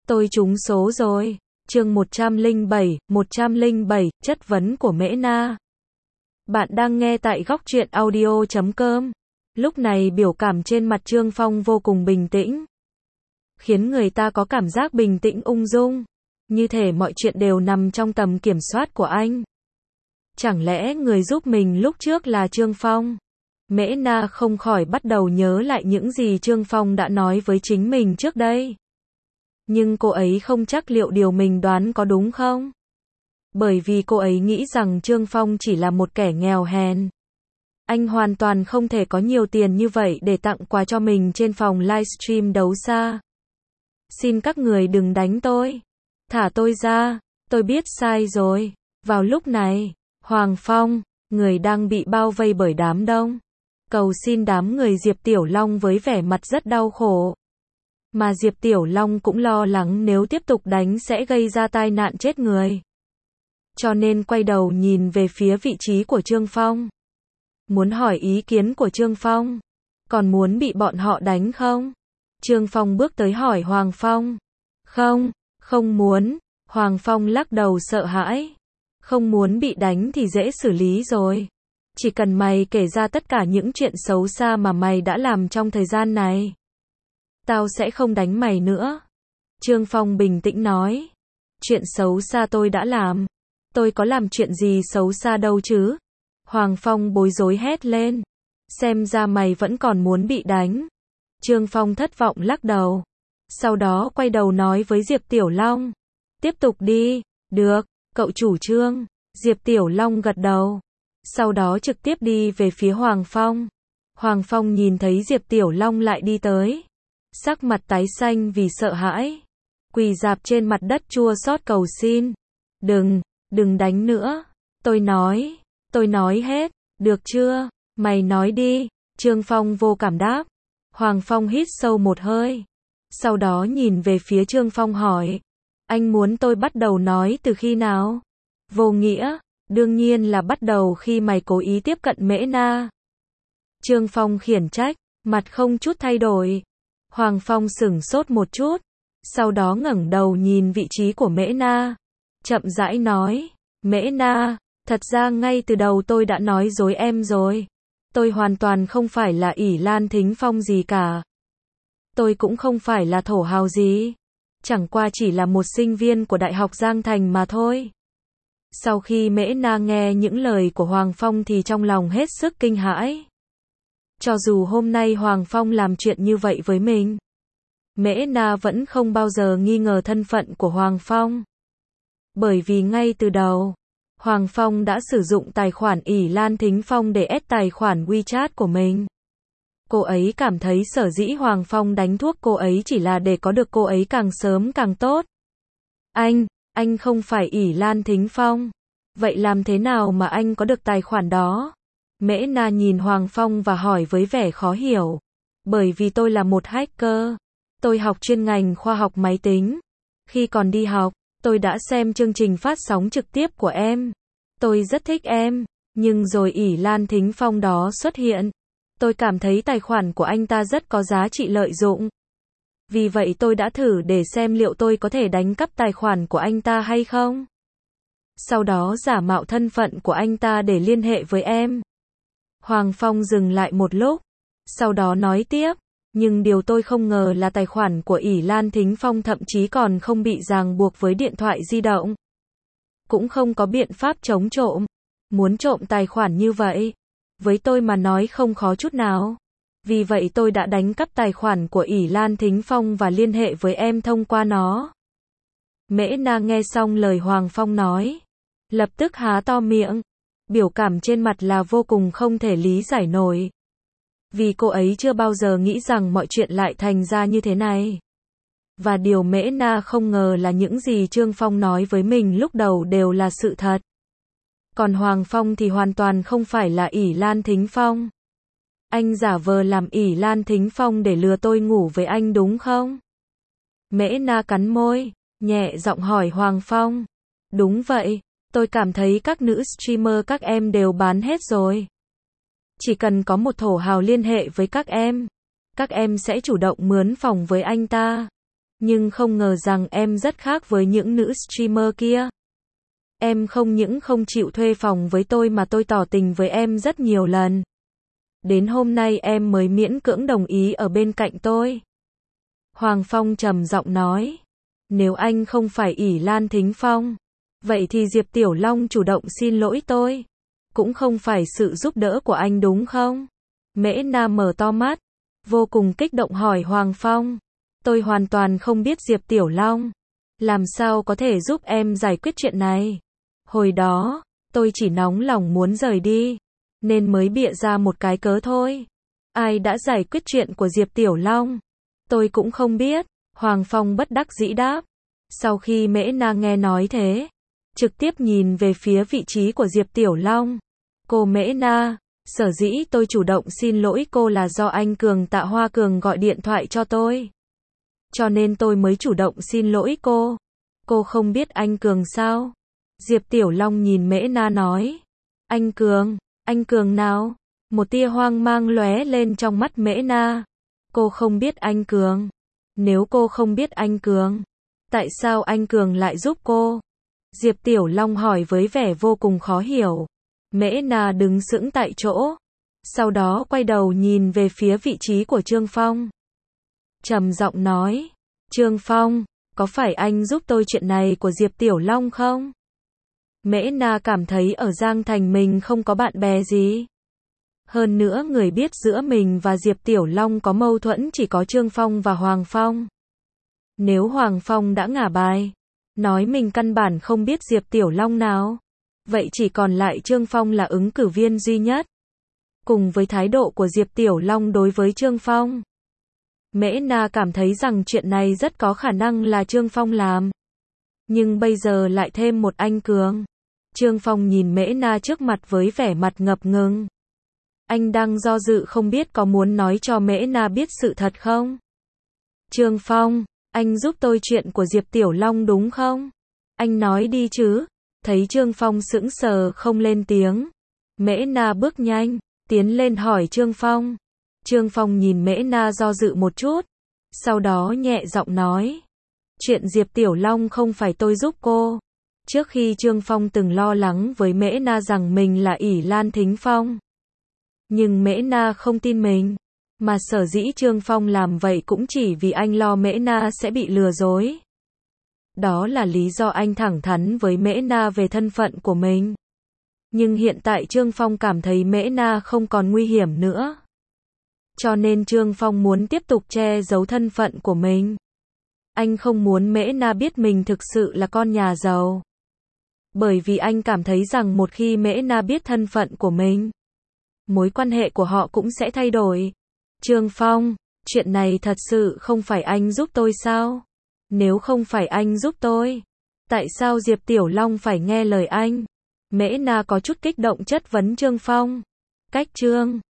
Tôi trúng số rồi. Chương 107, chất vấn của Mễ Na. Bạn đang nghe tại Góc Truyện Audio.com. Lúc này biểu cảm trên mặt Trương Phong vô cùng bình tĩnh, khiến người ta có cảm giác bình tĩnh ung dung, như thể mọi chuyện đều nằm trong tầm kiểm soát của anh. Chẳng lẽ người giúp mình lúc trước là Trương Phong? Mễ Na không khỏi bắt đầu nhớ lại những gì Trương Phong đã nói với chính mình trước đây. Nhưng cô ấy không chắc liệu điều mình đoán có đúng không? Bởi vì cô ấy nghĩ rằng Trương Phong chỉ là một kẻ nghèo hèn. Anh hoàn toàn không thể có nhiều tiền như vậy để tặng quà cho mình trên phòng livestream đấu xa. Xin các người đừng đánh tôi. Thả tôi ra, tôi biết sai rồi. Vào lúc này, Hoàng Phong, người đang bị bao vây bởi đám đông, cầu xin đám người Diệp Tiểu Long với vẻ mặt rất đau khổ. Mà Diệp Tiểu Long cũng lo lắng nếu tiếp tục đánh sẽ gây ra tai nạn chết người. Cho nên quay đầu nhìn về phía vị trí của Trương Phong. Muốn hỏi ý kiến của Trương Phong. Còn muốn bị bọn họ đánh không? Trương Phong bước tới hỏi Hoàng Phong. Không, không muốn. Hoàng Phong lắc đầu sợ hãi. Không muốn bị đánh thì dễ xử lý rồi. Chỉ cần mày kể ra tất cả những chuyện xấu xa mà mày đã làm trong thời gian này, tao sẽ không đánh mày nữa. Trương Phong bình tĩnh nói. Chuyện xấu xa tôi đã làm. Tôi có làm chuyện gì xấu xa đâu chứ? Hoàng Phong bối rối hét lên. Xem ra mày vẫn còn muốn bị đánh. Trương Phong thất vọng lắc đầu. Sau đó quay đầu nói với Diệp Tiểu Long. Tiếp tục đi. Được, cậu chủ Trương. Diệp Tiểu Long gật đầu. Sau đó trực tiếp đi về phía Hoàng Phong. Hoàng Phong nhìn thấy Diệp Tiểu Long lại đi tới, sắc mặt tái xanh vì sợ hãi, quỳ rạp trên mặt đất chua xót cầu xin. Đừng đánh nữa. Tôi nói hết, được chưa? Mày nói đi. Trương Phong vô cảm đáp. Hoàng Phong hít sâu một hơi. Sau đó nhìn về phía Trương Phong hỏi. Anh muốn tôi bắt đầu nói từ khi nào? Vô nghĩa, đương nhiên là bắt đầu khi mày cố ý tiếp cận Mễ Na. Trương Phong khiển trách, mặt không chút thay đổi. Hoàng Phong sửng sốt một chút, sau đó ngẩng đầu nhìn vị trí của Mễ Na, chậm rãi nói, Mễ Na, thật ra ngay từ đầu tôi đã nói dối em rồi. Tôi hoàn toàn không phải là ỷ Lan Thính Phong gì cả. Tôi cũng không phải là thổ hào gì. Chẳng qua chỉ là một sinh viên của Đại học Giang Thành mà thôi. Sau khi Mễ Na nghe những lời của Hoàng Phong thì trong lòng hết sức kinh hãi. Cho dù hôm nay Hoàng Phong làm chuyện như vậy với mình, Mễ Na vẫn không bao giờ nghi ngờ thân phận của Hoàng Phong. Bởi vì ngay từ đầu, Hoàng Phong đã sử dụng tài khoản ỷ Lan Thính Phong để ép tài khoản WeChat của mình. Cô ấy cảm thấy sở dĩ Hoàng Phong đánh thuốc cô ấy chỉ là để có được cô ấy càng sớm càng tốt. Anh không phải ỷ Lan Thính Phong. Vậy làm thế nào mà anh có được tài khoản đó? Mễ Na nhìn Hoàng Phong và hỏi với vẻ khó hiểu. Bởi vì tôi là một hacker. Tôi học chuyên ngành khoa học máy tính. Khi còn đi học, tôi đã xem chương trình phát sóng trực tiếp của em. Tôi rất thích em. Nhưng rồi ỷ Lan Thính Phong đó xuất hiện. Tôi cảm thấy tài khoản của anh ta rất có giá trị lợi dụng. Vì vậy tôi đã thử để xem liệu tôi có thể đánh cắp tài khoản của anh ta hay không. Sau đó giả mạo thân phận của anh ta để liên hệ với em. Hoàng Phong dừng lại một lúc, sau đó nói tiếp, nhưng điều tôi không ngờ là tài khoản của ỷ Lan Thính Phong thậm chí còn không bị ràng buộc với điện thoại di động. Cũng không có biện pháp chống trộm. Muốn trộm tài khoản như vậy, với tôi mà nói không khó chút nào. Vì vậy tôi đã đánh cắp tài khoản của ỷ Lan Thính Phong và liên hệ với em thông qua nó. Mễ Na nghe xong lời Hoàng Phong nói, lập tức há to miệng. Biểu cảm trên mặt là vô cùng không thể lý giải nổi. Vì cô ấy chưa bao giờ nghĩ rằng mọi chuyện lại thành ra như thế này. Và điều Mễ Na không ngờ là những gì Trương Phong nói với mình lúc đầu đều là sự thật. Còn Hoàng Phong thì hoàn toàn không phải là ỷ Lan Thính Phong. Anh giả vờ làm ỷ Lan Thính Phong để lừa tôi ngủ với anh đúng không? Mễ Na cắn môi, nhẹ giọng hỏi Hoàng Phong. Đúng vậy. Tôi cảm thấy các nữ streamer các em đều bán hết rồi. Chỉ cần có một thổ hào liên hệ với các em sẽ chủ động mướn phòng với anh ta. Nhưng không ngờ rằng em rất khác với những nữ streamer kia. Em không những không chịu thuê phòng với tôi mà tôi tỏ tình với em rất nhiều lần. Đến hôm nay em mới miễn cưỡng đồng ý ở bên cạnh tôi. Hoàng Phong trầm giọng nói. Nếu anh không phải ỷ Lan Thính Phong, vậy thì Diệp Tiểu Long chủ động xin lỗi tôi. Cũng không phải sự giúp đỡ của anh đúng không? Mễ Na mở to mắt, vô cùng kích động hỏi Hoàng Phong. Tôi hoàn toàn không biết Diệp Tiểu Long. Làm sao có thể giúp em giải quyết chuyện này? Hồi đó, tôi chỉ nóng lòng muốn rời đi, nên mới bịa ra một cái cớ thôi. Ai đã giải quyết chuyện của Diệp Tiểu Long? Tôi cũng không biết. Hoàng Phong bất đắc dĩ đáp. Sau khi Mễ Na nghe nói thế, trực tiếp nhìn về phía vị trí của Diệp Tiểu Long. Cô Mễ Na, sở dĩ tôi chủ động xin lỗi cô là do anh Cường Tạ Hoa Cường gọi điện thoại cho tôi. Cho nên tôi mới chủ động xin lỗi cô. Cô không biết anh Cường sao? Diệp Tiểu Long nhìn Mễ Na nói. Anh Cường nào? Một tia hoang mang lóe lên trong mắt Mễ Na. Cô không biết anh Cường. Nếu cô không biết anh Cường, tại sao anh Cường lại giúp cô? Diệp Tiểu Long hỏi với vẻ vô cùng khó hiểu. Mễ Na đứng sững tại chỗ, sau đó quay đầu nhìn về phía vị trí của Trương Phong. Trầm giọng nói, Trương Phong, có phải anh giúp tôi chuyện này của Diệp Tiểu Long không? Mễ Na cảm thấy ở Giang Thành mình không có bạn bè gì. Hơn nữa người biết giữa mình và Diệp Tiểu Long có mâu thuẫn chỉ có Trương Phong và Hoàng Phong. Nếu Hoàng Phong đã ngả bài, nói mình căn bản không biết Diệp Tiểu Long nào, vậy chỉ còn lại Trương Phong là ứng cử viên duy nhất. Cùng với thái độ của Diệp Tiểu Long đối với Trương Phong, Mễ Na cảm thấy rằng chuyện này rất có khả năng là Trương Phong làm. Nhưng bây giờ lại thêm một anh Cường. Trương Phong nhìn Mễ Na trước mặt với vẻ mặt ngập ngừng. Anh đang do dự không biết có muốn nói cho Mễ Na biết sự thật không? Trương Phong, anh giúp tôi chuyện của Diệp Tiểu Long đúng không? Anh nói đi chứ. Thấy Trương Phong sững sờ không lên tiếng, Mễ Na bước nhanh, tiến lên hỏi Trương Phong. Trương Phong nhìn Mễ Na do dự một chút, sau đó nhẹ giọng nói. Chuyện Diệp Tiểu Long không phải tôi giúp cô. Trước khi Trương Phong từng lo lắng với Mễ Na rằng mình là ỷ Lan Thính Phong. Nhưng Mễ Na không tin mình, mà sở dĩ Trương Phong làm vậy cũng chỉ vì anh lo Mễ Na sẽ bị lừa dối. Đó là lý do anh thẳng thắn với Mễ Na về thân phận của mình. Nhưng hiện tại Trương Phong cảm thấy Mễ Na không còn nguy hiểm nữa. Cho nên Trương Phong muốn tiếp tục che giấu thân phận của mình. Anh không muốn Mễ Na biết mình thực sự là con nhà giàu. Bởi vì anh cảm thấy rằng một khi Mễ Na biết thân phận của mình, mối quan hệ của họ cũng sẽ thay đổi. Trương Phong, chuyện này thật sự không phải anh giúp tôi sao? Nếu không phải anh giúp tôi, tại sao Diệp Tiểu Long phải nghe lời anh? Mễ Na có chút kích động chất vấn Trương Phong. Cách Trương